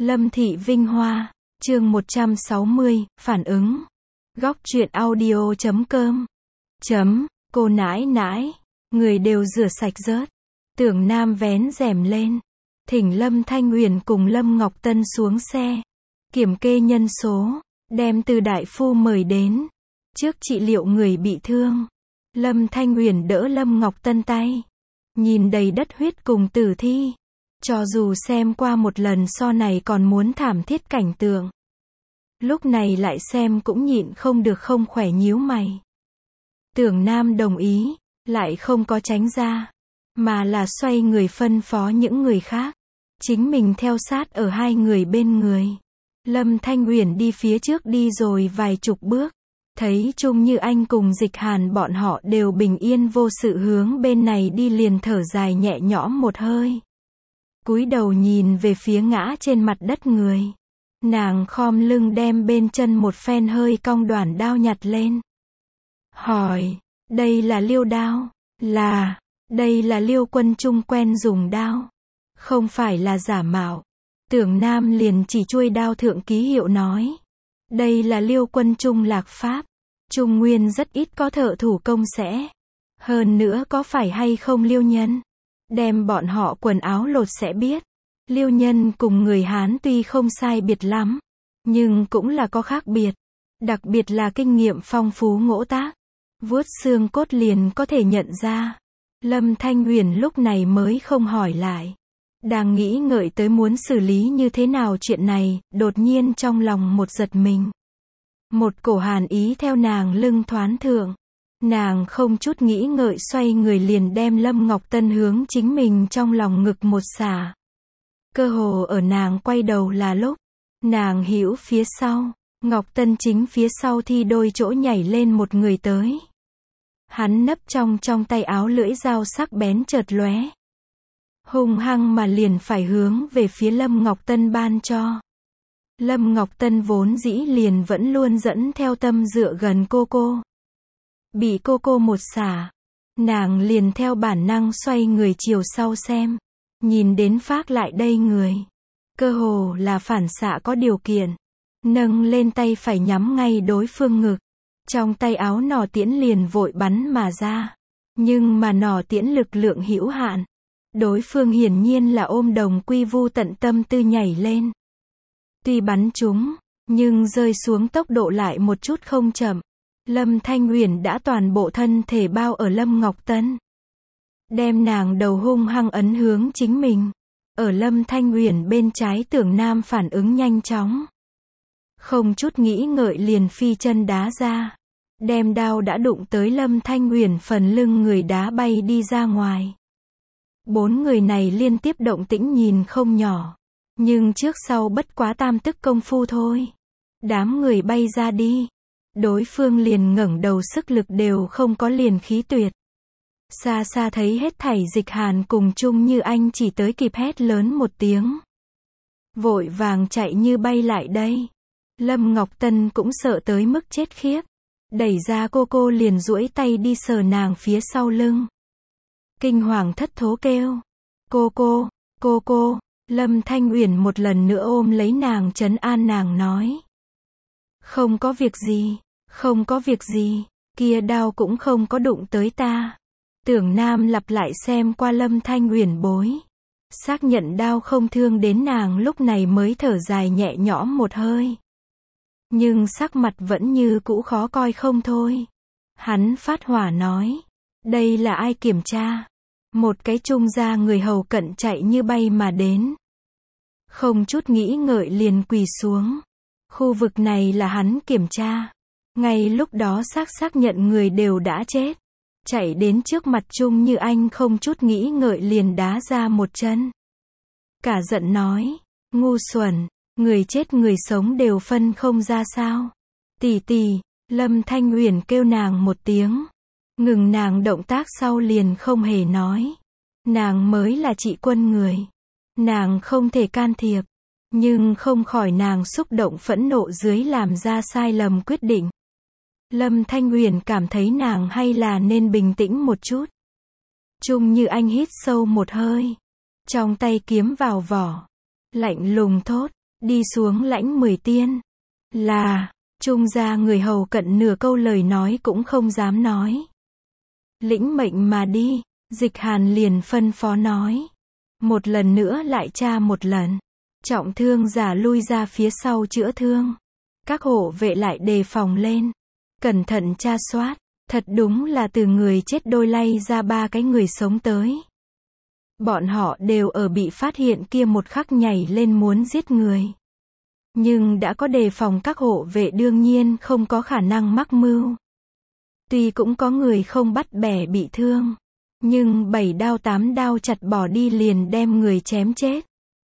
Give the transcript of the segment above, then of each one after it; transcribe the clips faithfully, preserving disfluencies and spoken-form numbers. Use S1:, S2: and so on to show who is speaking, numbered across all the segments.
S1: Lâm Thị Vinh Hoa, chương một trăm sáu mươi, phản ứng. Góc truyện audio chấm com. Chấm, cô nãi nãi, người đều rửa sạch rớt. Tưởng Nam vén rèm lên, thỉnh Lâm Thanh Uyển cùng Lâm Ngọc Tân xuống xe, kiểm kê nhân số, đem Từ đại phu mời đến. Trước trị liệu người bị thương, Lâm Thanh Uyển đỡ Lâm Ngọc Tân tay, nhìn đầy đất huyết cùng tử thi. Cho dù xem qua một lần so này còn muốn thảm thiết cảnh tượng, lúc này lại xem cũng nhịn không được không khỏe nhíu mày. Tưởng Nam đồng ý, lại không có tránh ra, mà là xoay người phân phó những người khác, chính mình theo sát ở hai người bên người. Lâm Thanh Uyển đi phía trước đi rồi vài chục bước, thấy Trung Như Anh cùng Dịch Hàn bọn họ đều bình yên vô sự hướng bên này đi, liền thở dài nhẹ nhõm một hơi. Cúi đầu nhìn về phía ngã trên mặt đất người, nàng khom lưng đem bên chân một phen hơi cong đoản đao nhặt lên. Hỏi, đây là Liêu đao? Là, đây là Liêu Quân Trung quen dùng đao, không phải là giả mạo. Tưởng Nam liền chỉ chuôi đao thượng ký hiệu nói, đây là Liêu Quân Trung lạc pháp. Trung Nguyên rất ít có thợ thủ công sẽ. Hơn nữa có phải hay không Liêu nhân? Đem bọn họ quần áo lột sẽ biết. Liêu nhân cùng người Hán tuy không sai biệt lắm, nhưng cũng là có khác biệt. Đặc biệt là kinh nghiệm phong phú ngỗ tác, vuốt xương cốt liền có thể nhận ra. Lâm Thanh Uyển lúc này mới không hỏi lại. Đang nghĩ ngợi tới muốn xử lý như thế nào chuyện này, đột nhiên trong lòng một giật mình. Một cổ hàn ý theo nàng lưng thoán thượng. Nàng không chút nghĩ ngợi xoay người liền đem Lâm Ngọc Tân hướng chính mình trong lòng ngực một xả. Cơ hồ ở nàng quay đầu là lúc, nàng hữu phía sau, Ngọc Tân chính phía sau thi đôi chỗ nhảy lên một người tới. Hắn nấp trong trong tay áo, lưỡi dao sắc bén chợt lóe, hung hăng mà liền phải hướng về phía Lâm Ngọc Tân ban cho. Lâm Ngọc Tân vốn dĩ liền vẫn luôn dẫn theo tâm dựa gần cô cô. Bị cô cô một xả, nàng liền theo bản năng xoay người chiều sau xem, nhìn đến phác lại đây người, cơ hồ là phản xạ có điều kiện, nâng lên tay phải nhắm ngay đối phương ngực, trong tay áo nỏ tiễn liền vội bắn mà ra, nhưng mà nỏ tiễn lực lượng hữu hạn, đối phương hiển nhiên là ôm đồng quy vu tận tâm tư nhảy lên. Tuy bắn trúng, nhưng rơi xuống tốc độ lại một chút không chậm. Lâm Thanh Uyển đã toàn bộ thân thể bao ở Lâm Ngọc Tân, đem nàng đầu hung hăng ấn hướng chính mình. Ở Lâm Thanh Uyển bên trái, Tưởng Nam phản ứng nhanh chóng, không chút nghĩ ngợi liền phi chân đá ra, đem đao đã đụng tới Lâm Thanh Uyển phần lưng người đá bay đi ra ngoài. Bốn người này liên tiếp động tĩnh nhìn không nhỏ, nhưng trước sau bất quá tam tức công phu thôi. Đám người bay ra đi, đối phương liền ngẩng đầu, sức lực đều không có liền khí tuyệt. Xa xa thấy hết thảy, Dịch Hàn cùng Trung Như Anh chỉ tới kịp hét lớn một tiếng, vội vàng chạy như bay lại đây. Lâm Ngọc Tân cũng sợ tới mức chết khiếp, đẩy ra cô cô liền duỗi tay đi sờ nàng phía sau lưng, kinh hoàng thất thố kêu, cô cô, cô cô. Lâm Thanh Uyển một lần nữa ôm lấy nàng trấn an nàng nói, không có việc gì, không có việc gì, kia đao cũng không có đụng tới ta. Tưởng Nam lặp lại xem qua Lâm Thanh Uyển bối, xác nhận đao không thương đến nàng, lúc này mới thở dài nhẹ nhõm một hơi. Nhưng sắc mặt vẫn như cũ khó coi không thôi. Hắn phát hỏa nói, đây là ai kiểm tra? Một cái Trung gia người hầu cận chạy như bay mà đến, không chút nghĩ ngợi liền quỳ xuống. Khu vực này là hắn kiểm tra. Ngay lúc đó xác xác nhận người đều đã chết, chạy đến trước mặt Trung Như Anh không chút nghĩ ngợi liền đá ra một chân. Cả giận nói, ngu xuẩn, người chết người sống đều phân không ra sao? Tỷ tỷ. Lâm Thanh Uyển kêu nàng một tiếng, ngừng nàng động tác sau liền không hề nói. Nàng mới là trị quân người, nàng không thể can thiệp, nhưng không khỏi nàng xúc động phẫn nộ dưới làm ra sai lầm quyết định. Lâm Thanh Uyển cảm thấy nàng hay là nên bình tĩnh một chút. Trung Như Anh hít sâu một hơi, trong tay kiếm vào vỏ, lạnh lùng thốt, đi xuống lãnh mười tiên. Là, Trung gia người hầu cận nửa câu lời nói cũng không dám nói. Lĩnh mệnh mà đi, Dịch Hàn liền phân phó nói. Một lần nữa lại tra một lần. Trọng thương giả lui ra phía sau chữa thương. Các hộ vệ lại đề phòng lên. Cẩn thận tra soát. Thật đúng là từ người chết đôi lay ra ba cái người sống tới. Bọn họ đều ở bị phát hiện kia một khắc nhảy lên muốn giết người. Nhưng đã có đề phòng các hộ vệ đương nhiên không có khả năng mắc mưu. Tuy cũng có người không bắt bẻ bị thương. Nhưng bảy đao tám đao chặt bỏ đi liền đem người chém chết.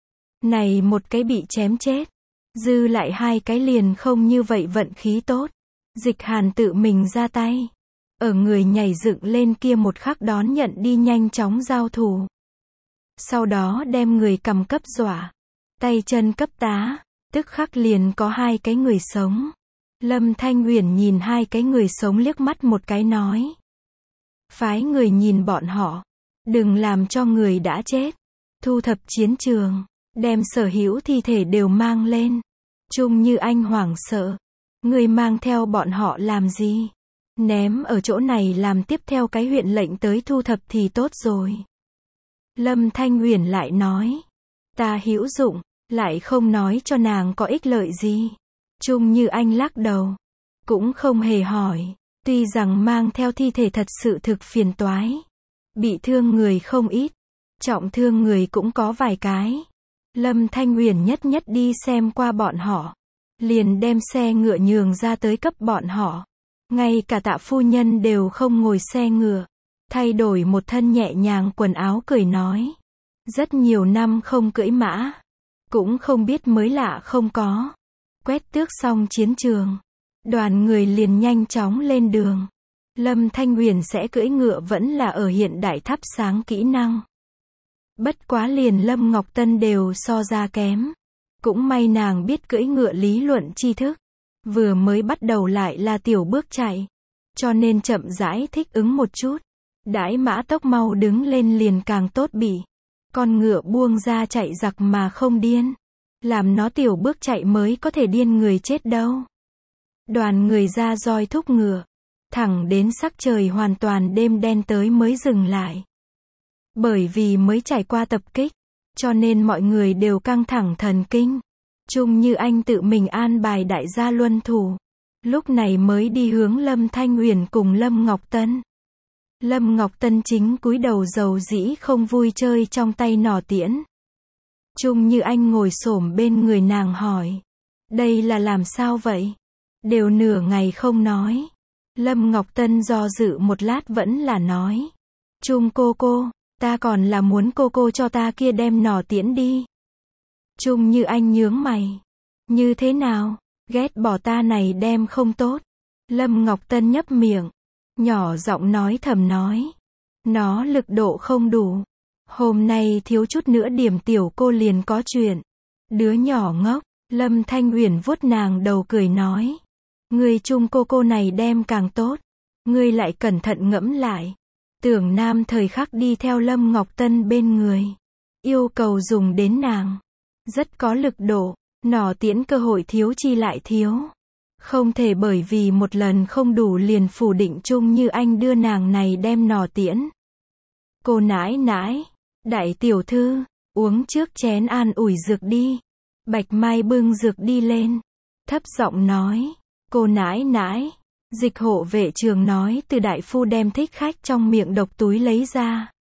S1: Này một cái bị chém chết. Dư lại hai cái liền không như vậy vận khí tốt. Dịch Hàn tự mình ra tay. Ở người nhảy dựng lên kia một khắc đón nhận đi nhanh chóng giao thủ. Sau đó đem người cầm cấp dọa. Tay chân cấp tá. Tức khắc liền có hai cái người sống. Lâm Thanh Uyển nhìn hai cái người sống liếc mắt một cái nói. Phái người nhìn bọn họ. Đừng làm cho người đã chết. Thu thập chiến trường. Đem sở hữu thi thể đều mang lên. Trung Như Anh hoảng sợ. Người mang theo bọn họ làm gì? Ném ở chỗ này làm tiếp theo cái huyện lệnh tới thu thập thì tốt rồi. Lâm Thanh Uyển lại nói. Ta hữu dụng. Lại không nói cho nàng có ích lợi gì. Trung Như Anh lắc đầu. Cũng không hề hỏi. Tuy rằng mang theo thi thể thật sự thực phiền toái. Bị thương người không ít. Trọng thương người cũng có vài cái. Lâm Thanh Uyển nhất nhất đi xem qua bọn họ. Liền đem xe ngựa nhường ra tới cấp bọn họ. Ngay cả Tạ phu nhân đều không ngồi xe ngựa. Thay đổi một thân nhẹ nhàng quần áo cười nói. Rất nhiều năm không cưỡi mã. Cũng không biết mới lạ không có. Quét tước xong chiến trường. Đoàn người liền nhanh chóng lên đường. Lâm Thanh Uyển sẽ cưỡi ngựa vẫn là ở hiện đại thắp sáng kỹ năng. Bất quá liền Lâm Ngọc Tân đều so ra kém. Cũng may nàng biết cưỡi ngựa lý luận tri thức. Vừa mới bắt đầu lại là tiểu bước chạy. Cho nên chậm rãi thích ứng một chút. Đãi mã tốc mau đứng lên liền càng tốt bị. Con ngựa buông ra chạy giặc mà không điên. Làm nó tiểu bước chạy mới có thể điên người chết đâu. Đoàn người ra roi thúc ngựa. Thẳng đến sắc trời hoàn toàn đêm đen tới mới dừng lại. Bởi vì mới trải qua tập kích. Cho nên mọi người đều căng thẳng thần kinh. Trung Như Anh tự mình an bài đại gia luân thủ. Lúc này mới đi hướng Lâm Thanh Uyển cùng Lâm Ngọc Tân. Lâm Ngọc Tân chính cúi đầu dầu dĩ không vui chơi trong tay nỏ tiễn. Trung Như Anh ngồi xổm bên người nàng hỏi. Đây là làm sao vậy? Đều nửa ngày không nói. Lâm Ngọc Tân do dự một lát vẫn là nói. Trung cô cô, ta còn là muốn cô cô cho ta kia đem nỏ tiễn đi. Trung Như Anh nhướng mày. Như thế nào? Ghét bỏ ta này đem không tốt. Lâm Ngọc Tân nhấp miệng. Nhỏ giọng nói thầm nói. Nó lực độ không đủ. Hôm nay thiếu chút nữa điểm tiểu cô liền có chuyện. Đứa nhỏ ngốc. Lâm Thanh Uyển vuốt nàng đầu cười nói. Người Trung cô cô này đem càng tốt. Ngươi lại cẩn thận ngẫm lại. Tưởng Nam thời khắc đi theo Lâm Ngọc Tân bên người. Yêu cầu dùng đến nàng. Rất có lực độ. Nỏ tiễn cơ hội thiếu chi lại thiếu. Không thể bởi vì một lần không đủ liền phủ định Trung Như Anh đưa nàng này đem nỏ tiễn. Cô nãi nãi. Đại tiểu thư. Uống trước chén an ủi dược đi. Bạch Mai bưng dược đi lên. Thấp giọng nói. Cô nãi nãi. Dịch hộ vệ trường nói từ đại phu đem thích khách trong miệng độc túi lấy ra.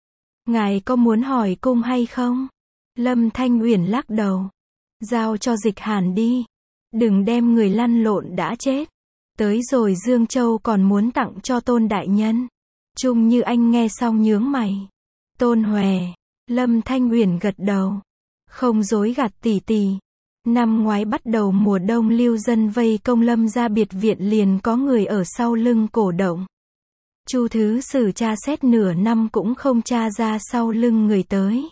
S1: Ngài có muốn hỏi cung hay không? Lâm Thanh Uyển lắc đầu. Giao cho Dịch Hàn đi. Đừng đem người lăn lộn đã chết. Tới rồi Dương Châu còn muốn tặng cho Tôn đại nhân. Trung Như Anh nghe xong nhướng mày. Tôn Hòe. Lâm Thanh Uyển gật đầu. Không dối gạt tỷ tỷ. Năm ngoái bắt đầu mùa đông lưu dân vây công Lâm gia biệt viện liền có người ở sau lưng cổ động. Chu thứ sử tra xét nửa năm cũng không tra ra sau lưng người tới.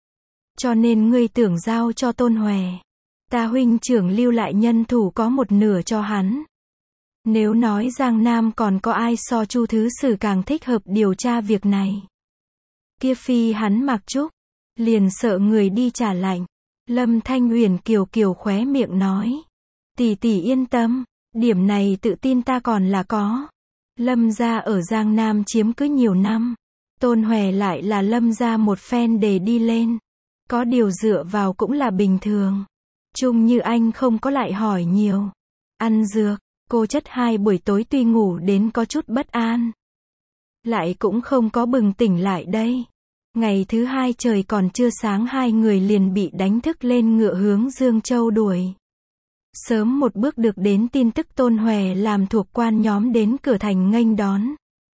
S1: Cho nên ngươi tưởng giao cho Tôn Hòe. Ta huynh trưởng lưu lại nhân thủ có một nửa cho hắn. Nếu nói Giang Nam còn có ai so Chu thứ sử càng thích hợp điều tra việc này. Kia phi hắn mặc trúc. Liền sợ người đi trả lạnh. Lâm Thanh Uyển kiều kiều khóe miệng nói. Tỷ tỷ yên tâm, điểm này tự tin ta còn là có. Lâm gia ở Giang Nam chiếm cứ nhiều năm. Tôn Hòe lại là Lâm gia một phen để đi lên. Có điều dựa vào cũng là bình thường. Chung Như Anh không có lại hỏi nhiều. Ăn dược, cô chất hai buổi tối tuy ngủ đến có chút bất an. Lại cũng không có bừng tỉnh lại đây. Ngày thứ hai trời còn chưa sáng hai người liền bị đánh thức lên ngựa hướng Dương Châu đuổi. Sớm một bước được đến tin tức Tôn Hòe làm thuộc quan nhóm đến cửa thành nghênh đón.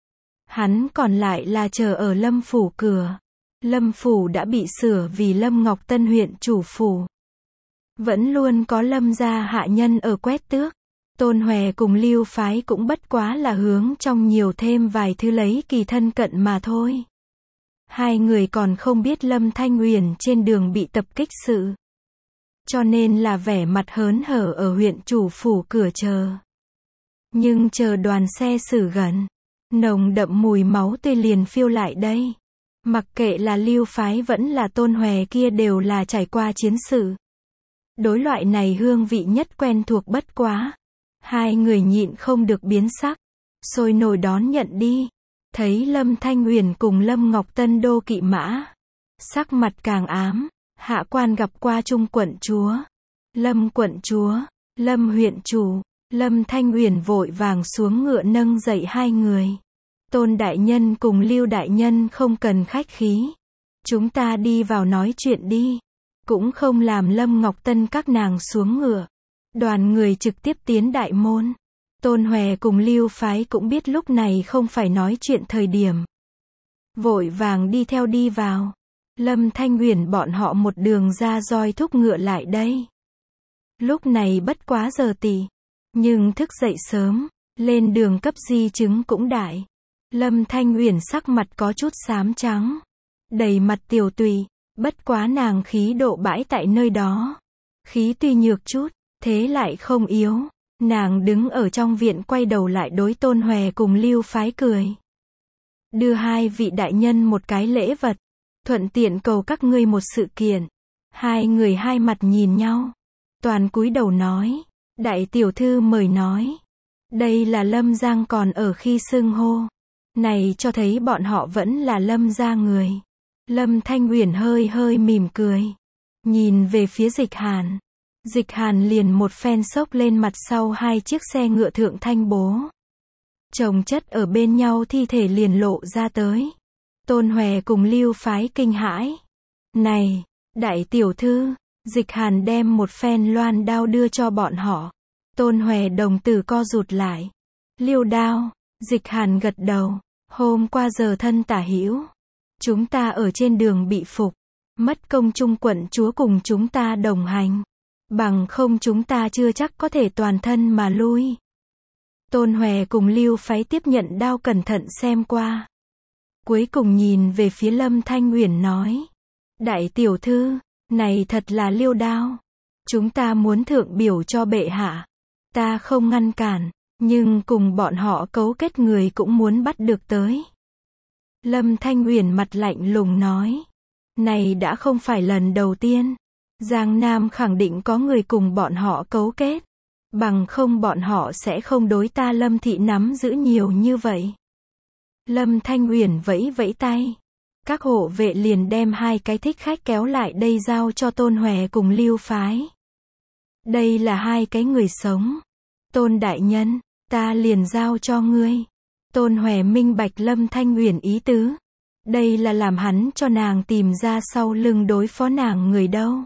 S1: Hắn còn lại là chờ ở Lâm phủ cửa. Lâm phủ đã bị sửa vì Lâm Ngọc Tân huyện chủ phủ. Vẫn luôn có Lâm gia hạ nhân ở quét tước. Tôn Hòe cùng Lưu Phái cũng bất quá là hướng trong nhiều thêm vài thứ lấy kỳ thân cận mà thôi. Hai người còn không biết Lâm Thanh Uyển trên đường bị tập kích sự. Cho nên là vẻ mặt hớn hở ở huyện chủ phủ cửa chờ. Nhưng chờ đoàn xe xử gần, nồng đậm mùi máu tươi liền phiêu lại đây. Mặc kệ là Lưu Phái vẫn là Tôn Hòe kia đều là trải qua chiến sự. Đối loại này hương vị nhất quen thuộc bất quá. Hai người nhịn không được biến sắc, sôi nổi đón nhận đi. Thấy Lâm Thanh Uyển cùng Lâm Ngọc Tân đô kỵ mã. Sắc mặt càng ám, hạ quan gặp qua Trung quận chúa, Lâm quận chúa, Lâm huyện chủ. Lâm Thanh Uyển vội vàng xuống ngựa nâng dậy hai người. Tôn đại nhân cùng Lưu đại nhân không cần khách khí. Chúng ta đi vào nói chuyện đi. Cũng không làm Lâm Ngọc Tân các nàng xuống ngựa. Đoàn người trực tiếp tiến đại môn. Tôn Hòe cùng Lưu Phái cũng biết lúc này không phải nói chuyện thời điểm. Vội vàng đi theo đi vào. Lâm Thanh Uyển bọn họ một đường ra roi thúc ngựa lại đây. Lúc này bất quá giờ tỉ. Nhưng thức dậy sớm, lên đường cấp di chứng cũng đại. Lâm Thanh Uyển sắc mặt có chút xám trắng. Đầy mặt tiều tụy, bất quá nàng khí độ bãi tại nơi đó. Khí tuy nhược chút, thế lại không yếu. Nàng đứng ở trong viện quay đầu lại đối Tôn Hòe cùng Lưu Phái cười. Đưa hai vị đại nhân một cái lễ vật. Thuận tiện cầu các ngươi một sự kiện. Hai người hai mặt nhìn nhau. Toàn cúi đầu nói. Đại tiểu thư mời nói. Đây là Lâm Giang còn ở khi xưng hô. Này cho thấy bọn họ vẫn là Lâm gia người. Lâm Thanh Uyển hơi hơi mỉm cười. Nhìn về phía Dịch Hàn. Dịch Hàn liền một phen xốc lên mặt sau hai chiếc xe ngựa thượng thanh bố. Chồng chất ở bên nhau thi thể liền lộ ra tới. Tôn Hòe cùng Lưu Phái kinh hãi. Này, đại tiểu thư, Dịch Hàn đem một phen loan đao đưa cho bọn họ. Tôn Hòe đồng tử co rụt lại. Liêu đao, Dịch Hàn gật đầu. Hôm qua giờ thân tả hữu. Chúng ta ở trên đường bị phục. Mất công Trung quận chúa cùng chúng ta đồng hành. Bằng không chúng ta chưa chắc có thể toàn thân mà lui. Tôn Hòe cùng Lưu Phái tiếp nhận đao cẩn thận xem qua. Cuối cùng nhìn về phía Lâm Thanh Uyển nói. Đại tiểu thư, này thật là liêu đao. Chúng ta muốn thượng biểu cho bệ hạ. Ta không ngăn cản, nhưng cùng bọn họ cấu kết người cũng muốn bắt được tới. Lâm Thanh Uyển mặt lạnh lùng nói. Này đã không phải lần đầu tiên. Giang Nam khẳng định có người cùng bọn họ cấu kết. Bằng không bọn họ sẽ không đối ta Lâm thị nắm giữ nhiều như vậy. Lâm Thanh Uyển vẫy vẫy tay. Các hộ vệ liền đem hai cái thích khách kéo lại đây giao cho Tôn Hòe cùng Lưu Phái. Đây là hai cái người sống. Tôn đại nhân, ta liền giao cho ngươi. Tôn Hòe minh bạch Lâm Thanh Uyển ý tứ. Đây là làm hắn cho nàng tìm ra sau lưng đối phó nàng người đâu.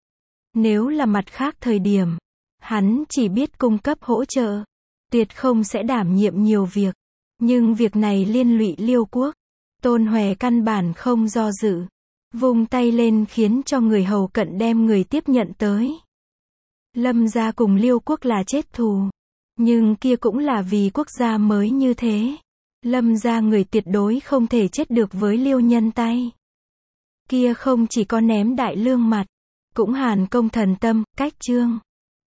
S1: Nếu là mặt khác thời điểm, hắn chỉ biết cung cấp hỗ trợ, tuyệt không sẽ đảm nhiệm nhiều việc. Nhưng việc này liên lụy Liêu quốc. Tôn Hòe căn bản không do dự. Vung tay lên khiến cho người hầu cận đem người tiếp nhận tới. Lâm gia cùng Liêu quốc là chết thù. Nhưng kia cũng là vì quốc gia mới như thế. Lâm gia người tuyệt đối không thể chết được với Liêu nhân tay. Kia không chỉ có ném đại lương mặt, cũng hàn công thần tâm, cách chương.